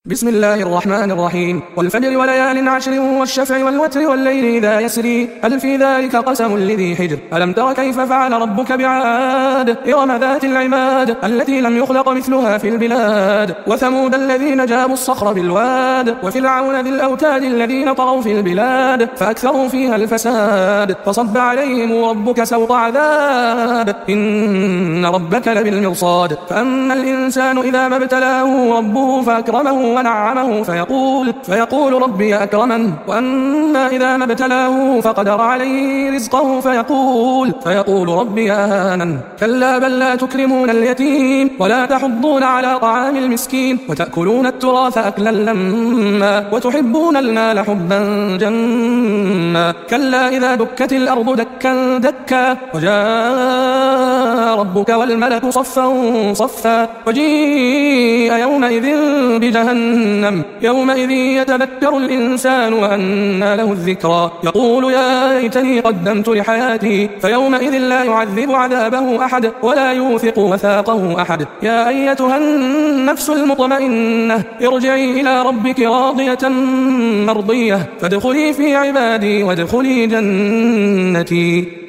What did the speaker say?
بسم الله الرحمن الرحيم. والفجر وليال عشر والشفع والوتر والليل إذا يسري هل في ذلك قسم لذي حجر ألم تر كيف فعل ربك بعاد إرم ذات العماد التي لم يخلق مثلها في البلاد وثمود الذين جابوا الصخر بالواد وفرعون ذي الأوتاد الذين طغوا في البلاد فأكثروا فيها الفساد فصب عليهم ربك سوط عذاب إن ربك لبالمرصاد فأما الإنسان إذا ما ابتلاه ربه فأكرمه ونعمه فيقول ربي أكرمن وأما إذا ما ابتلاه فقدر عليه رزقه فيقول ربي أهانن كلا بل لا تكرمون اليتيم ولا تحضون على طعام المسكين وتأكلون التراث أكلا لما وتحبون المال حبا جما كلا إذا دكت الأرض دكا دكا وجاء ربك والملك صفا صفا وجيء يومئذ بجهنم يومئذ يتذكر الإنسان وأنى له الذكرى يقول يا ليتني قدمت لحياتي فيومئذ لا يعذب عذابه أحد ولا يوثق وثاقه أحد يا أيتها النفس المطمئنة ارجعي إلى ربك راضية مرضية فادخلي في عبادي وادخلي جنتي.